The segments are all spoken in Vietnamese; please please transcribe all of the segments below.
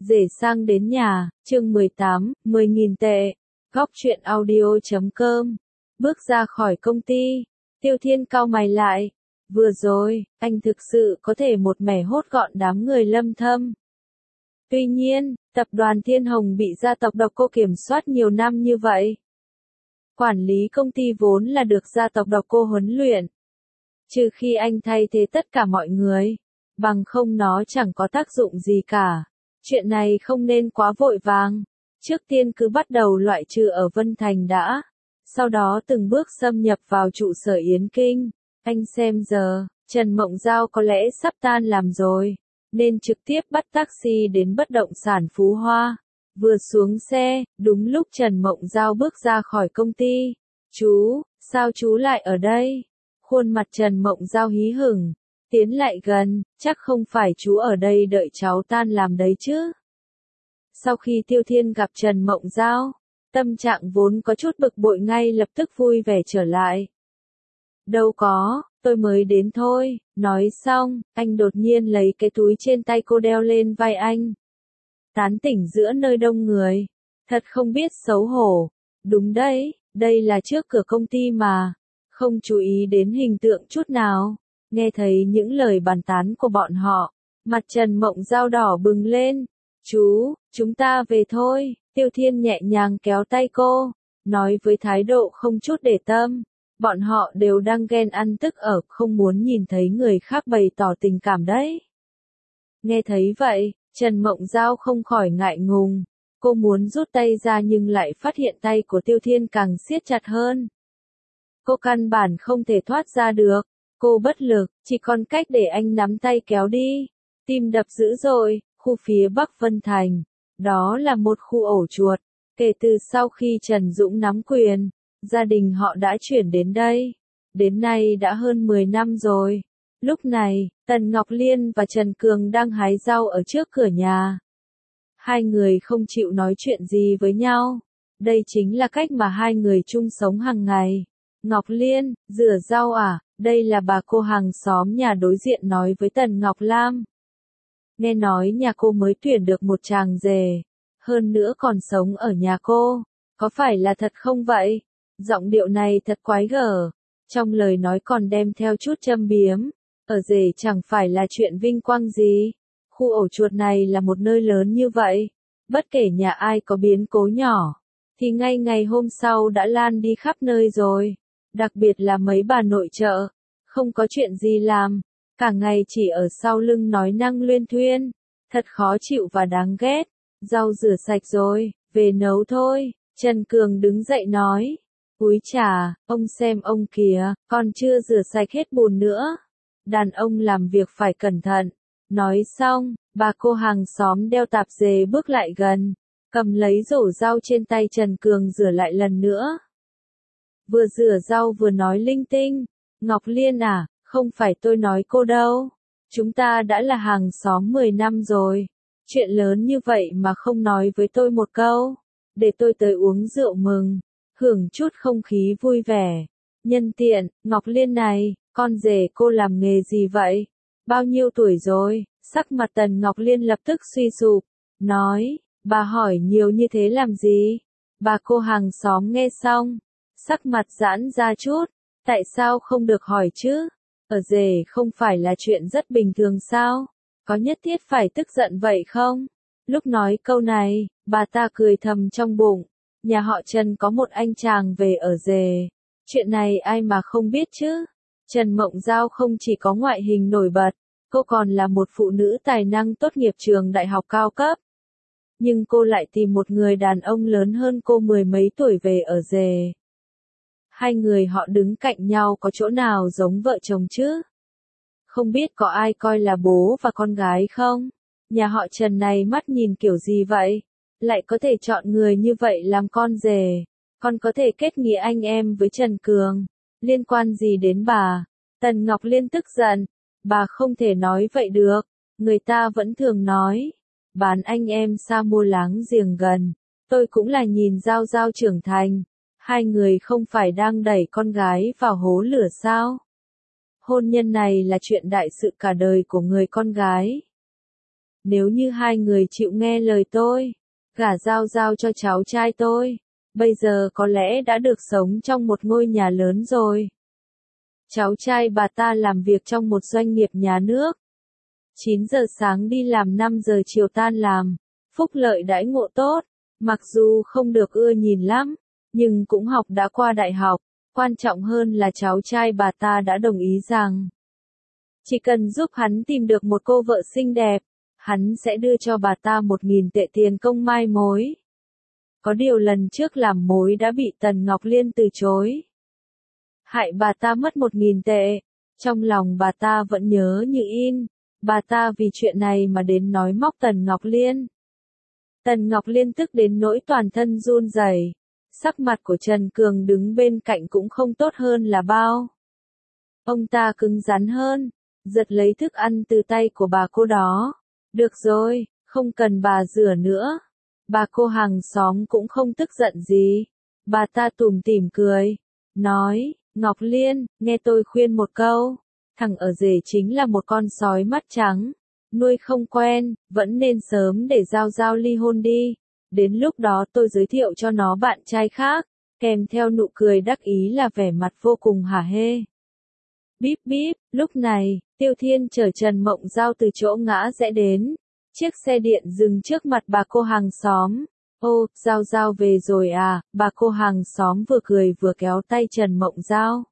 Rể sang đến nhà, chương 18, 10.000 tệ. Góc truyện audio.com. Bước ra khỏi công ty, Tiêu Thiên cau mày lại. Vừa rồi, anh thực sự có thể một mẻ hốt gọn đám người Lâm Thâm. Tuy nhiên, tập đoàn Thiên Hồng bị gia tộc Độc Cô kiểm soát nhiều năm như vậy. Quản lý công ty vốn là được gia tộc Độc Cô huấn luyện. Trừ khi anh thay thế tất cả mọi người, bằng không nó chẳng có tác dụng gì cả. Chuyện này không nên quá vội vàng. Trước tiên cứ bắt đầu loại trừ ở Vân Thành đã. Sau đó từng bước xâm nhập vào trụ sở Yến Kinh. Anh xem giờ, Trần Mộng Giao có lẽ sắp tan làm rồi. Nên trực tiếp bắt taxi đến bất động sản Phú Hoa. Vừa xuống xe, đúng lúc Trần Mộng Giao bước ra khỏi công ty. Chú, sao chú lại ở đây? Khuôn mặt Trần Mộng Giao hí hửng. Tiến lại gần, chắc không phải chú ở đây đợi cháu tan làm đấy chứ. Sau khi Tiêu Thiên gặp Trần Mộng Giao, tâm trạng vốn có chút bực bội ngay lập tức vui vẻ trở lại. Đâu có, tôi mới đến thôi, nói xong, anh đột nhiên lấy cái túi trên tay cô đeo lên vai anh. Tán tỉnh giữa nơi đông người, thật không biết xấu hổ. Đúng đấy, đây là trước cửa công ty mà, không chú ý đến hình tượng chút nào. Nghe thấy những lời bàn tán của bọn họ, mặt Trần Mộng Giao đỏ bừng lên. Chú, chúng ta về thôi. Tiêu Thiên nhẹ nhàng kéo tay cô, nói với thái độ không chút để tâm. Bọn họ đều đang ghen ăn tức ở, không muốn nhìn thấy người khác bày tỏ tình cảm đấy. Nghe thấy vậy, Trần Mộng Giao không khỏi ngại ngùng. Cô muốn rút tay ra nhưng lại phát hiện tay của Tiêu Thiên càng siết chặt hơn. Cô căn bản không thể thoát ra được. Cô bất lực, chỉ còn cách để anh nắm tay kéo đi. Tim đập dữ dội, khu phía Bắc Vân Thành. Đó là một khu ổ chuột. Kể từ sau khi Trần Dũng nắm quyền, gia đình họ đã chuyển đến đây. Đến nay đã hơn 10 năm rồi. Lúc này, Tần Ngọc Liên và Trần Cường đang hái rau ở trước cửa nhà. Hai người không chịu nói chuyện gì với nhau. Đây chính là cách mà hai người chung sống hàng ngày. Ngọc Liên, rửa rau à? Đây là bà cô hàng xóm nhà đối diện nói với Tần Ngọc Lam. Nghe nói nhà cô mới tuyển được một chàng rể, hơn nữa còn sống ở nhà cô, có phải là thật không vậy? Giọng điệu này thật quái gở, trong lời nói còn đem theo chút châm biếm, ở rể chẳng phải là chuyện vinh quang gì. Khu ổ chuột này là một nơi lớn như vậy, bất kể nhà ai có biến cố nhỏ, thì ngay ngày hôm sau đã lan đi khắp nơi rồi, đặc biệt là mấy bà nội trợ. Không có chuyện gì làm, cả ngày chỉ ở sau lưng nói năng luyên thuyên, thật khó chịu và đáng ghét. Rau rửa sạch rồi, về nấu thôi. Trần Cường đứng dậy nói. Úi chà, ông xem ông kìa, còn chưa rửa sạch hết bùn nữa. Đàn ông làm việc phải cẩn thận. Nói xong, bà cô hàng xóm đeo tạp dề bước lại gần, cầm lấy rổ rau trên tay Trần Cường rửa lại lần nữa. Vừa rửa rau vừa nói linh tinh. Ngọc Liên à, không phải tôi nói cô đâu. Chúng ta đã là hàng xóm 10 năm rồi. Chuyện lớn như vậy mà không nói với tôi một câu. Để tôi tới uống rượu mừng, hưởng chút không khí vui vẻ. Nhân tiện, Ngọc Liên này, con rể cô làm nghề gì vậy? Bao nhiêu tuổi rồi? Sắc mặt Tần Ngọc Liên lập tức suy sụp. Nói, bà hỏi nhiều như thế làm gì? Bà cô hàng xóm nghe xong, sắc mặt giãn ra chút. Tại sao không được hỏi chứ? Ở rể không phải là chuyện rất bình thường sao? Có nhất thiết phải tức giận vậy không? Lúc nói câu này, bà ta cười thầm trong bụng. Nhà họ Trần có một anh chàng về ở rể. Chuyện này ai mà không biết chứ? Trần Mộng Giao không chỉ có ngoại hình nổi bật, cô còn là một phụ nữ tài năng tốt nghiệp trường đại học cao cấp. Nhưng cô lại tìm một người đàn ông lớn hơn cô mười mấy tuổi về ở rể. Hai người họ đứng cạnh nhau có chỗ nào giống vợ chồng chứ? Không biết có ai coi là bố và con gái không? Nhà họ Trần này mắt nhìn kiểu gì vậy? Lại có thể chọn người như vậy làm con rể? Còn có thể kết nghĩa anh em với Trần Cường? Liên quan gì đến bà? Tần Ngọc Liên tức giận. Bà không thể nói vậy được. Người ta vẫn thường nói. Bán anh em xa mua láng giềng gần. Tôi cũng là nhìn Giao Giao trưởng thành. Hai người không phải đang đẩy con gái vào hố lửa sao? Hôn nhân này là chuyện đại sự cả đời của người con gái. nếu như hai người chịu nghe lời tôi, gả Giao Giao cho cháu trai tôi, bây giờ có lẽ đã được sống trong một ngôi nhà lớn rồi. Cháu trai bà ta làm việc trong một doanh nghiệp nhà nước. 9 giờ sáng đi làm 5 giờ chiều tan làm, phúc lợi đãi ngộ tốt, mặc dù không được ưa nhìn lắm, nhưng cũng học đã qua đại học, quan trọng hơn là cháu trai bà ta đã đồng ý rằng chỉ cần giúp hắn tìm được một cô vợ xinh đẹp, hắn sẽ đưa cho bà ta 1.000 tệ tiền công mai mối. Có điều lần trước làm mối đã bị Tần Ngọc Liên từ chối. Hại bà ta mất 1.000 tệ, trong lòng bà ta vẫn nhớ như in, bà ta vì chuyện này mà đến nói móc Tần Ngọc Liên. Tần Ngọc Liên tức đến nỗi toàn thân run rẩy, sắc mặt của Trần Cường đứng bên cạnh cũng không tốt hơn là bao. Ông ta cứng rắn hơn, giật lấy thức ăn từ tay của bà cô đó. Được rồi, không cần bà rửa nữa. Bà cô hàng xóm cũng không tức giận gì. Bà ta tủm tỉm cười, nói, Ngọc Liên, nghe tôi khuyên một câu, thằng ở rể chính là một con sói mắt trắng, nuôi không quen, vẫn nên sớm để Giao Giao ly hôn đi. Đến lúc đó tôi giới thiệu cho nó bạn trai khác, kèm theo nụ cười đắc ý là vẻ mặt vô cùng hả hê. Bíp bíp, lúc này, Tiêu Thiên chở Trần Mộng Giao từ chỗ ngã rẽ đến. Chiếc xe điện dừng trước mặt bà cô hàng xóm. Ô, Giao Giao về rồi à, bà cô hàng xóm vừa cười vừa kéo tay Trần Mộng Giao.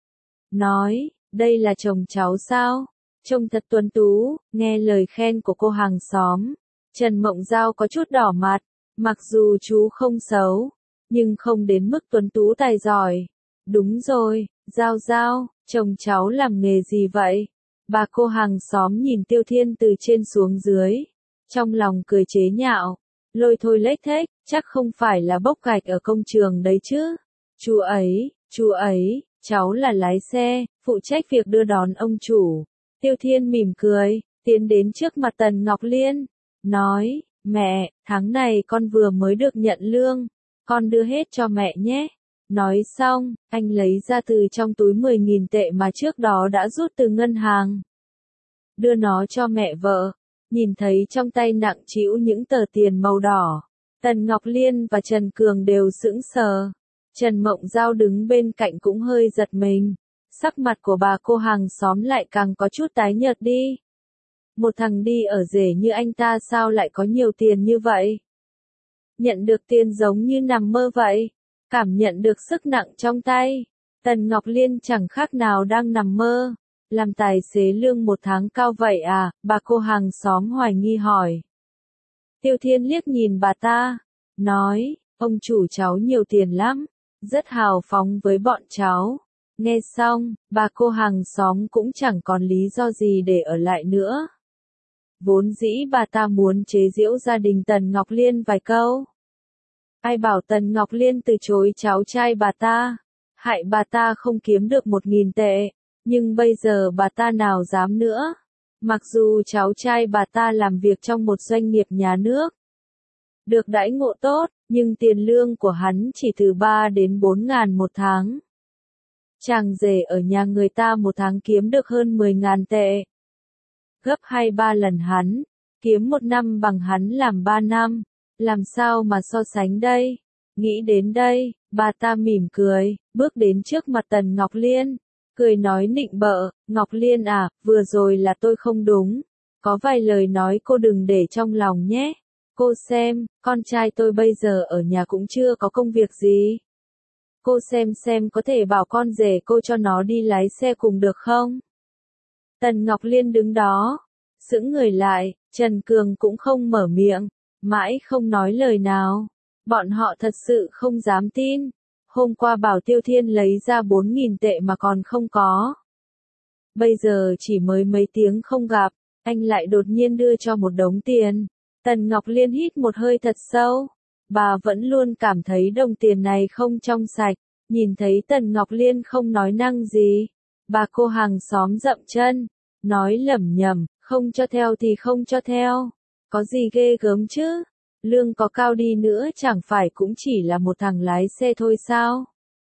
Nói, đây là chồng cháu sao? Trông thật tuấn tú, nghe lời khen của cô hàng xóm. Trần Mộng Giao có chút đỏ mặt, mặc dù chú không xấu, nhưng không đến mức tuấn tú tài giỏi. Đúng rồi, Giao Giao, chồng cháu làm nghề gì vậy? Bà cô hàng xóm nhìn Tiêu Thiên từ trên xuống dưới, trong lòng cười chế nhạo, lôi thôi lếch thếch, chắc không phải là bốc gạch ở công trường đấy chứ. Chú ấy, cháu là lái xe, phụ trách việc đưa đón ông chủ. Tiêu Thiên mỉm cười, tiến đến trước mặt Tần Ngọc Liên, nói, mẹ, tháng này con vừa mới được nhận lương, con đưa hết cho mẹ nhé. Nói xong, anh lấy ra từ trong túi 10.000 tệ mà trước đó đã rút từ ngân hàng. Đưa nó cho mẹ vợ, nhìn thấy trong tay nặng trĩu những tờ tiền màu đỏ. Tần Ngọc Liên và Trần Cường đều sững sờ. Trần Mộng Giao đứng bên cạnh cũng hơi giật mình. Sắc mặt của bà cô hàng xóm lại càng có chút tái nhợt đi. Một thằng đi ở rể như anh ta sao lại có nhiều tiền như vậy? Nhận được tiền giống như nằm mơ vậy. Cảm nhận được sức nặng trong tay. Tần Ngọc Liên chẳng khác nào đang nằm mơ. Làm tài xế lương 1 tháng cao vậy à? Bà cô hàng xóm hoài nghi hỏi. Tiêu Thiên liếc nhìn bà ta, nói, ông chủ cháu nhiều tiền lắm, rất hào phóng với bọn cháu. Nghe xong, bà cô hàng xóm cũng chẳng còn lý do gì để ở lại nữa. Vốn dĩ bà ta muốn chế giễu gia đình Tần Ngọc Liên vài câu. Ai bảo Tần Ngọc Liên từ chối cháu trai bà ta, hại bà ta không kiếm được 1.000 tệ, nhưng bây giờ bà ta nào dám nữa. Mặc dù cháu trai bà ta làm việc trong một doanh nghiệp nhà nước, được đãi ngộ tốt, nhưng tiền lương của hắn chỉ từ 3 đến 4 ngàn một tháng. Chàng rể ở nhà người ta một tháng kiếm được hơn 10.000 tệ. Gấp 2-3 lần hắn, kiếm một năm bằng hắn làm 3 năm. Làm sao mà so sánh đây? Nghĩ đến đây, bà ta mỉm cười, bước đến trước mặt Tần Ngọc Liên, cười nói nịnh bợ, Ngọc Liên à, vừa rồi là tôi không đúng. Có vài lời nói cô đừng để trong lòng nhé. Cô xem, con trai tôi bây giờ ở nhà cũng chưa có công việc gì. Cô xem có thể bảo con rể cô cho nó đi lái xe cùng được không? Tần Ngọc Liên đứng đó, sững người lại, Trần Cường cũng không mở miệng, mãi không nói lời nào. Bọn họ thật sự không dám tin. Hôm qua bảo Tiêu Thiên lấy ra 4.000 tệ mà còn không có. Bây giờ chỉ mới mấy tiếng không gặp, anh lại đột nhiên đưa cho một đống tiền. Tần Ngọc Liên hít một hơi thật sâu. Bà vẫn luôn cảm thấy đồng tiền này không trong sạch. Nhìn thấy Tần Ngọc Liên không nói năng gì, bà cô hàng xóm dậm chân, nói lẩm nhẩm, không cho theo thì không cho theo. Có gì ghê gớm chứ? Lương có cao đi nữa chẳng phải cũng chỉ là một thằng lái xe thôi sao?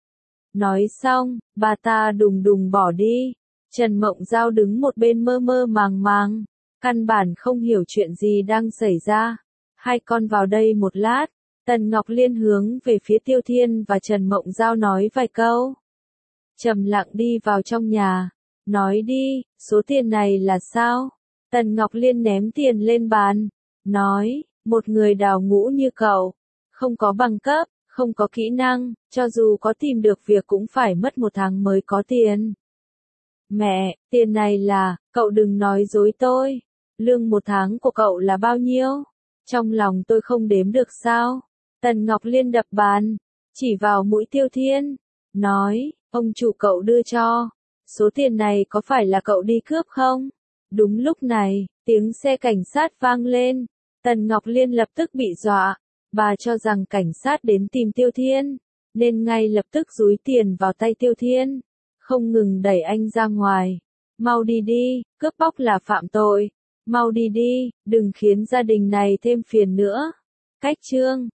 Nói xong, bà ta đùng đùng bỏ đi. Trần Mộng Giao đứng một bên mơ mơ màng màng. căn bản không hiểu chuyện gì đang xảy ra. Hai con vào đây một lát. Tần Ngọc Liên hướng về phía Tiêu Thiên và Trần Mộng Giao nói vài câu. Trầm lặng đi vào trong nhà. Nói đi, số tiền này là sao? Tần Ngọc Liên ném tiền lên bàn. Nói, một người đào ngũ như cậu. Không có bằng cấp, không có kỹ năng, cho dù có tìm được việc cũng phải mất 1 tháng mới có tiền. Mẹ, tiền này là, cậu đừng nói dối tôi. Lương 1 tháng của cậu là bao nhiêu? Trong lòng tôi không đếm được sao? Tần Ngọc Liên đập bàn, chỉ vào mũi Tiêu Thiên. Nói, ông chủ cậu đưa cho. Số tiền này có phải là cậu đi cướp không? Đúng lúc này, tiếng xe cảnh sát vang lên. Tần Ngọc Liên lập tức bị dọa. Bà cho rằng cảnh sát đến tìm Tiêu Thiên, nên ngay lập tức dúi tiền vào tay Tiêu Thiên. Không ngừng đẩy anh ra ngoài. Mau đi đi, cướp bóc là phạm tội. Mau đi đi, đừng khiến gia đình này thêm phiền nữa. Cách chương